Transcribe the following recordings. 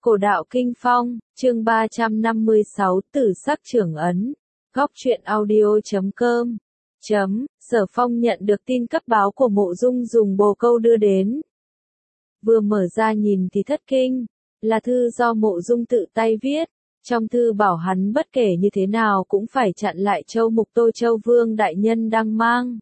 Cổ đạo Kinh Phong, chương 356 Tử sắc trưởng ấn. Góc truyện audio.com. Sở Phong nhận được tin cấp báo của Mộ Dung dùng bồ câu đưa đến. Vừa mở ra nhìn thì thất kinh, là thư do Mộ Dung tự tay viết. Trong thư bảo hắn bất kể như thế nào cũng phải chặn lại Châu Mục Tô Châu Vương đại nhân đang mang.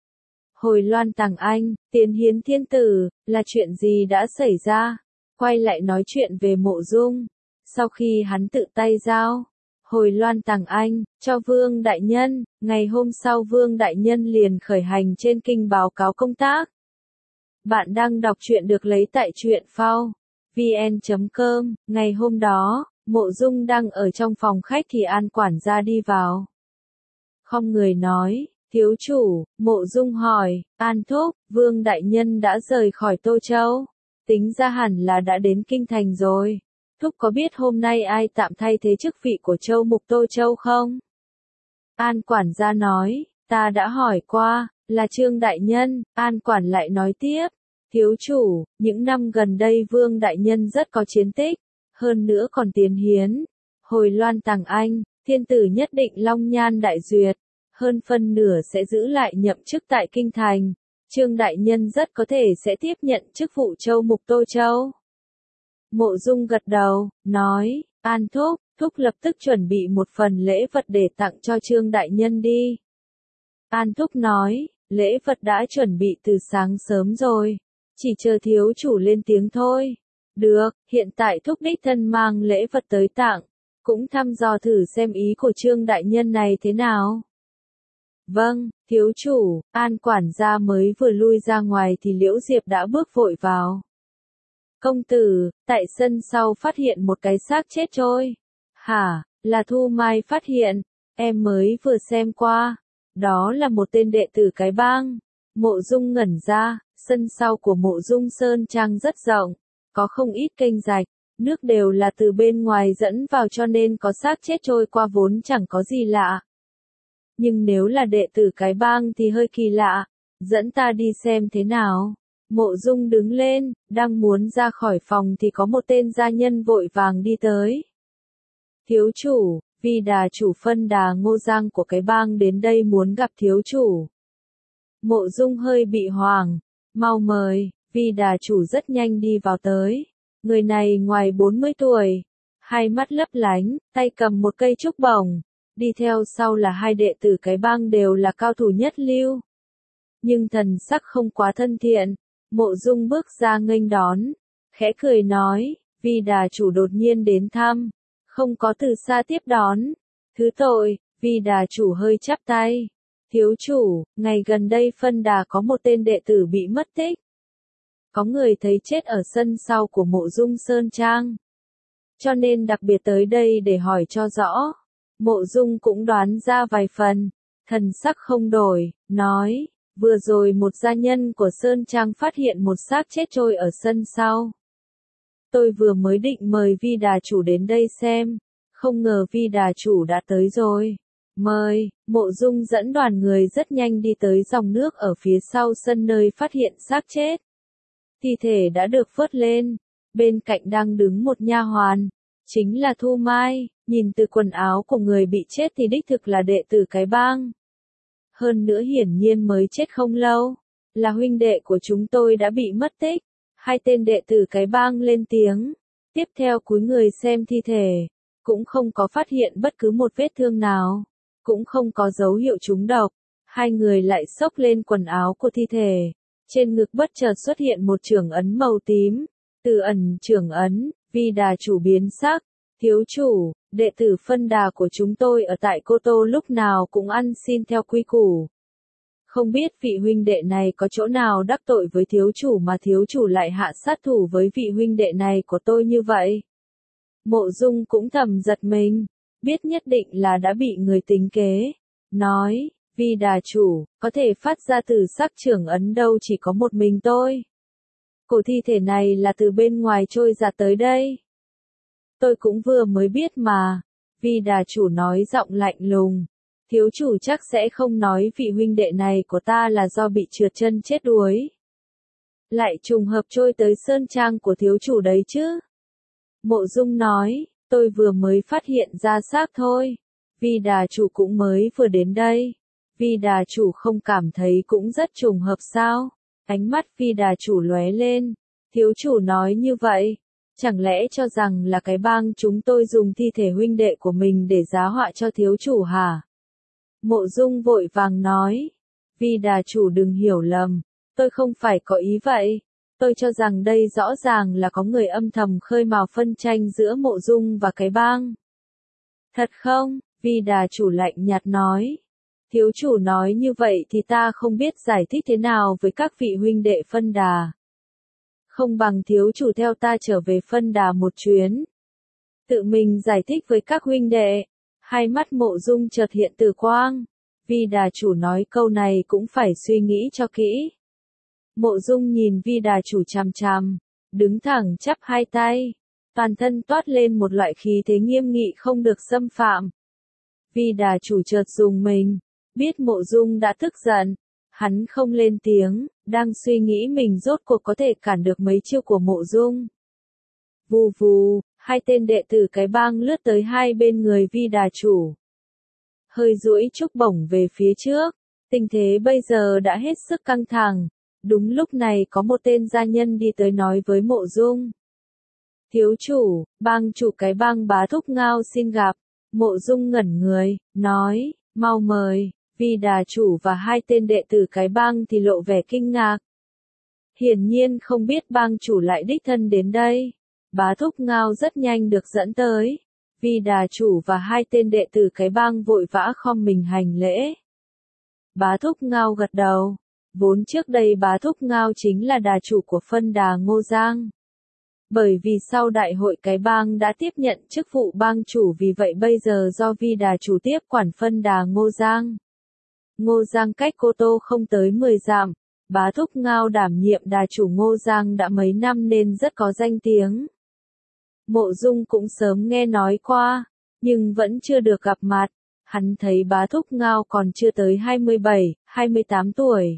Hồi Loan Tàng Anh, tiến hiến thiên tử, là chuyện gì đã xảy ra? Quay lại nói chuyện về Mộ Dung. Sau khi hắn tự tay giao Hồi Loan Tàng Anh cho Vương đại nhân, ngày hôm sau Vương đại nhân liền khởi hành trên kinh báo cáo công tác. Bạn đang đọc truyện được lấy tại truyện phao vn.com. Ngày hôm đó, Mộ Dung đang ở trong phòng khách thì An quản gia đi vào. Không người nói, thiếu chủ. Mộ Dung hỏi, An thúc, Vương đại nhân đã rời khỏi Tô Châu. Tính ra hẳn là đã đến kinh thành rồi. Thúc có biết hôm nay ai tạm thay thế chức vị của Châu Mục Tô Châu không? An quản gia nói, ta đã hỏi qua, là Trương đại nhân. An quản lại nói tiếp, thiếu chủ, những năm gần đây Vương đại nhân rất có chiến tích, hơn nữa còn tiến hiến. Hồi Loan Tàng Anh, thiên tử nhất định long nhan đại duyệt, hơn phân nửa sẽ giữ lại nhậm chức tại kinh thành. Trương đại nhân rất có thể sẽ tiếp nhận chức vụ Châu Mục Tô Châu. Mộ Dung gật đầu, nói, An thúc lập tức chuẩn bị một phần lễ vật để tặng cho Trương đại nhân đi. An thúc nói, lễ vật đã chuẩn bị từ sáng sớm rồi, chỉ chờ thiếu chủ lên tiếng thôi. Được, hiện tại thúc đích thân mang lễ vật tới tặng, cũng thăm dò thử xem ý của Trương đại nhân này thế nào. Vâng, thiếu chủ. An quản gia mới vừa lui ra ngoài thì Liễu Diệp đã bước vội vào. Công tử, tại sân sau phát hiện một cái xác chết trôi. Hả, là Thu Mai phát hiện, em mới vừa xem qua. Đó là một tên đệ tử cái bang. Mộ Dung ngẩn ra, sân sau của Mộ Dung Sơn Trang rất rộng, có không ít kênh rạch, nước đều là từ bên ngoài dẫn vào cho nên có xác chết trôi qua vốn chẳng có gì lạ. Nhưng nếu là đệ tử cái bang thì hơi kỳ lạ, dẫn ta đi xem thế nào. Mộ Dung đứng lên, đang muốn ra khỏi phòng thì có một tên gia nhân vội vàng đi tới. Thiếu chủ, Vi Đà chủ Phân Đà Ngô Giang của cái bang đến đây muốn gặp thiếu chủ. Mộ Dung hơi bị hoảng, mau mời. Vi Đà chủ rất nhanh đi vào tới. Người này ngoài 40 tuổi, hai mắt lấp lánh, tay cầm một cây trúc bổng. Đi theo sau là hai đệ tử cái bang đều là cao thủ nhất lưu. Nhưng thần sắc không quá thân thiện. Mộ Dung bước ra nghênh đón, khẽ cười nói, Vi Đà chủ đột nhiên đến thăm, không có từ xa tiếp đón. Thứ tội. Vi Đà chủ hơi chắp tay. Thiếu chủ, ngày gần đây Phân Đà có một tên đệ tử bị mất tích. Có người thấy chết ở sân sau của Mộ Dung Sơn Trang, cho nên đặc biệt tới đây để hỏi cho rõ. Mộ Dung cũng đoán ra vài phần, thần sắc không đổi, nói, vừa rồi một gia nhân của Sơn Trang phát hiện một xác chết trôi ở sân sau. Tôi vừa mới định mời Vi Đà chủ đến đây xem, không ngờ Vi Đà chủ đã tới rồi. Mời. Mộ Dung dẫn đoàn người rất nhanh đi tới dòng nước ở phía sau sân nơi phát hiện xác chết. Thi thể đã được vớt lên, bên cạnh đang đứng một nha hoàn, chính là Thu Mai. Nhìn từ quần áo của người bị chết thì đích thực là đệ tử cái bang. Hơn nữa hiển nhiên mới chết không lâu, là huynh đệ của chúng tôi đã bị mất tích. Hai tên đệ tử cái bang lên tiếng, tiếp theo cúi người xem thi thể, cũng không có phát hiện bất cứ một vết thương nào, cũng không có dấu hiệu trúng độc. Hai người lại xốc lên quần áo của thi thể, trên ngực bất chợt xuất hiện một chưởng ấn màu tím. Từ ẩn chưởng ấn, Vi Đà chủ biến sắc, thiếu chủ, đệ tử Phân Đà của chúng tôi ở tại Cô Tô lúc nào cũng ăn xin theo quy củ. Không biết vị huynh đệ này có chỗ nào đắc tội với thiếu chủ mà thiếu chủ lại hạ sát thủ với vị huynh đệ này của tôi như vậy. Mộ Dung cũng thầm giật mình, biết nhất định là đã bị người tính kế. Nói, Vi Đà chủ, có thể phát ra từ sắc chưởng ấn đâu chỉ có một mình tôi. Cổ thi thể này là từ bên ngoài trôi ra tới đây. Tôi cũng vừa mới biết mà. Vi Đà chủ nói giọng lạnh lùng. Thiếu chủ chắc sẽ không nói vị huynh đệ này của ta là do bị trượt chân chết đuối. Lại trùng hợp trôi tới sơn trang của thiếu chủ đấy chứ. Mộ Dung nói, tôi vừa mới phát hiện ra xác thôi. Vi đà chủ cũng mới vừa đến đây. Vi đà chủ không cảm thấy cũng rất trùng hợp sao? Ánh mắt vi đà chủ lóe lên. Thiếu chủ nói như vậy. Chẳng lẽ cho rằng là cái bang chúng tôi dùng thi thể huynh đệ của mình để giá họa cho thiếu chủ hả? Mộ Dung vội vàng nói. Vi đà chủ đừng hiểu lầm. Tôi không phải có ý vậy. Tôi cho rằng đây rõ ràng là có người âm thầm khơi mào phân tranh giữa Mộ Dung và cái bang. Thật không? Vi đà chủ lạnh nhạt nói. Thiếu chủ nói như vậy thì ta không biết giải thích thế nào với các vị huynh đệ phân đà. Không bằng thiếu chủ theo ta trở về phân đà một chuyến. Tự mình giải thích với các huynh đệ. Hai mắt Mộ Dung chợt hiện từ quang. Vi đà chủ nói câu này cũng phải suy nghĩ cho kỹ. Mộ Dung nhìn vi đà chủ chằm chằm, đứng thẳng chắp hai tay, toàn thân toát lên một loại khí thế nghiêm nghị không được xâm phạm. Vi đà chủ chợt rùng mình, biết Mộ Dung đã tức giận, hắn không lên tiếng, đang suy nghĩ mình rốt cuộc có thể cản được mấy chiêu của Mộ Dung. Vù vù, hai tên đệ tử cái bang lướt tới hai bên người vi đà chủ. Hơi duỗi trúc bổng về phía trước, tình thế bây giờ đã hết sức căng thẳng. Đúng lúc này có một tên gia nhân đi tới nói với Mộ Dung. Thiếu chủ, bang chủ cái bang Bá Thúc Ngao xin gặp. Mộ Dung ngẩn người, nói, mau mời. Vi đà chủ và hai tên đệ tử cái bang thì lộ vẻ kinh ngạc. Hiển nhiên không biết bang chủ lại đích thân đến đây. Bá Thúc Ngao rất nhanh được dẫn tới. Vi đà chủ và hai tên đệ tử cái bang vội vã khom mình hành lễ. Bá Thúc Ngao gật đầu. Vốn trước đây Bá Thúc Ngao chính là đà chủ của phân đà Ngô Giang. Bởi vì sau đại hội cái bang đã tiếp nhận chức vụ bang chủ, vì vậy bây giờ do vi đà chủ tiếp quản phân đà Ngô Giang. Ngô Giang cách Cô Tô không tới 10 dặm. Bá Thúc Ngao đảm nhiệm đà chủ Ngô Giang đã mấy năm nên rất có danh tiếng. Mộ Dung cũng sớm nghe nói qua, nhưng vẫn chưa được gặp mặt. Hắn thấy Bá Thúc Ngao còn chưa tới 27, 28 tuổi.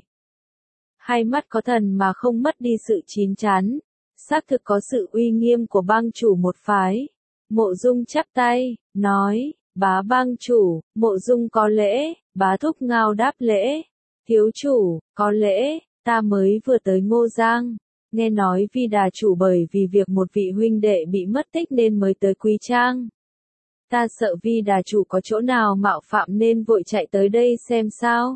Hai mắt có thần mà không mất đi sự chín chắn, xác thực có sự uy nghiêm của bang chủ một phái. Mộ Dung chắp tay, nói, bá bang chủ. Mộ Dung có lễ. Bá Thúc Ngao đáp lễ. Thiếu chủ, có lễ, ta mới vừa tới Ngô Giang. Nghe nói vi đà chủ bởi vì việc một vị huynh đệ bị mất tích nên mới tới Quý Trang. Ta sợ vi đà chủ có chỗ nào mạo phạm nên vội chạy tới đây xem sao.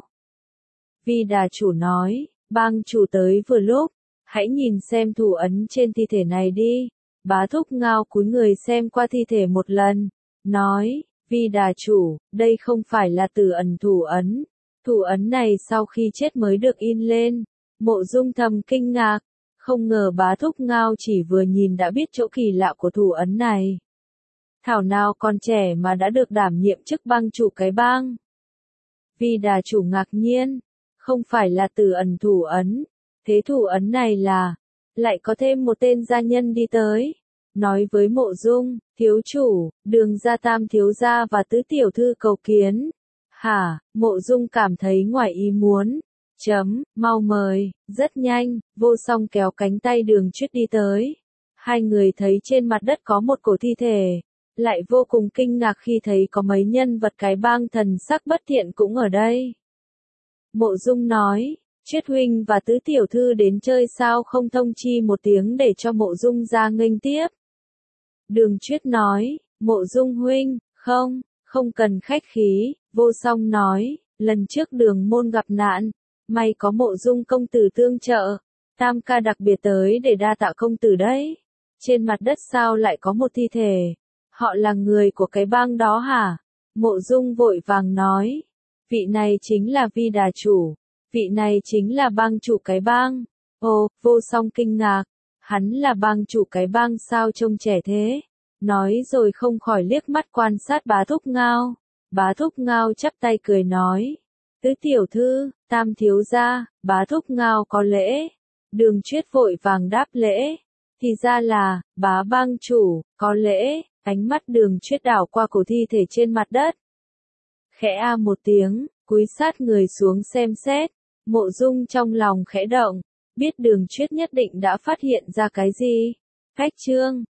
Vi đà chủ nói, bang chủ tới vừa lúc, hãy nhìn xem thủ ấn trên thi thể này đi. Bá Thúc Ngao cúi người xem qua thi thể một lần, nói, vi đà chủ, đây không phải là Tử Ẩn thủ ấn. Thủ ấn này sau khi chết mới được in lên. Mộ Dung thầm kinh ngạc, không ngờ Bá Thúc Ngao chỉ vừa nhìn đã biết chỗ kỳ lạ của thủ ấn này. Thảo nào còn trẻ mà đã được đảm nhiệm chức bang chủ cái bang. Vi đà chủ ngạc nhiên, không phải là Tử Ẩn thủ ấn, thế thủ ấn này là, lại có thêm một tên gia nhân đi tới, nói với Mộ Dung, thiếu chủ, Đường gia tam thiếu gia và tứ tiểu thư cầu kiến. Hả? Mộ Dung cảm thấy ngoài ý muốn. Mau mời. Rất nhanh, Vô Song kéo cánh tay Đường Chuyết đi tới. Hai người thấy trên mặt đất có một cổ thi thể, lại vô cùng kinh ngạc khi thấy có mấy nhân vật cái bang thần sắc bất thiện cũng ở đây. Mộ Dung nói, Chuyết huynh và tứ tiểu thư đến chơi sao không thông chi một tiếng để cho Mộ Dung ra nghênh tiếp. Đường Chuyết nói, Mộ Dung huynh, không cần khách khí. Vô Song nói, lần trước Đường môn gặp nạn, may có Mộ Dung công tử tương trợ, tam ca đặc biệt tới để đa tạ công tử đấy. Trên mặt đất sao lại có một thi thể? Họ là người của cái bang đó hả? Mộ Dung vội vàng nói, vị này chính là vi đà chủ, vị này chính là bang chủ cái bang. Ồ, Vô Song kinh ngạc, hắn là bang chủ cái bang sao trông trẻ thế? Nói rồi không khỏi liếc mắt quan sát Bá Thúc Ngao. Bá Thúc Ngao chắp tay cười nói, tứ tiểu thư, tam thiếu gia. Bá Thúc Ngao có lễ. Đường Chuyết vội vàng đáp lễ. Thì ra là, bá bang chủ, có lễ. Ánh mắt Đường Chuyết đảo qua cổ thi thể trên mặt đất. Khẽ a một tiếng, cúi sát người xuống xem xét. Mộ Dung trong lòng khẽ động, biết Đường Chuyết nhất định đã phát hiện ra cái gì. Cách chương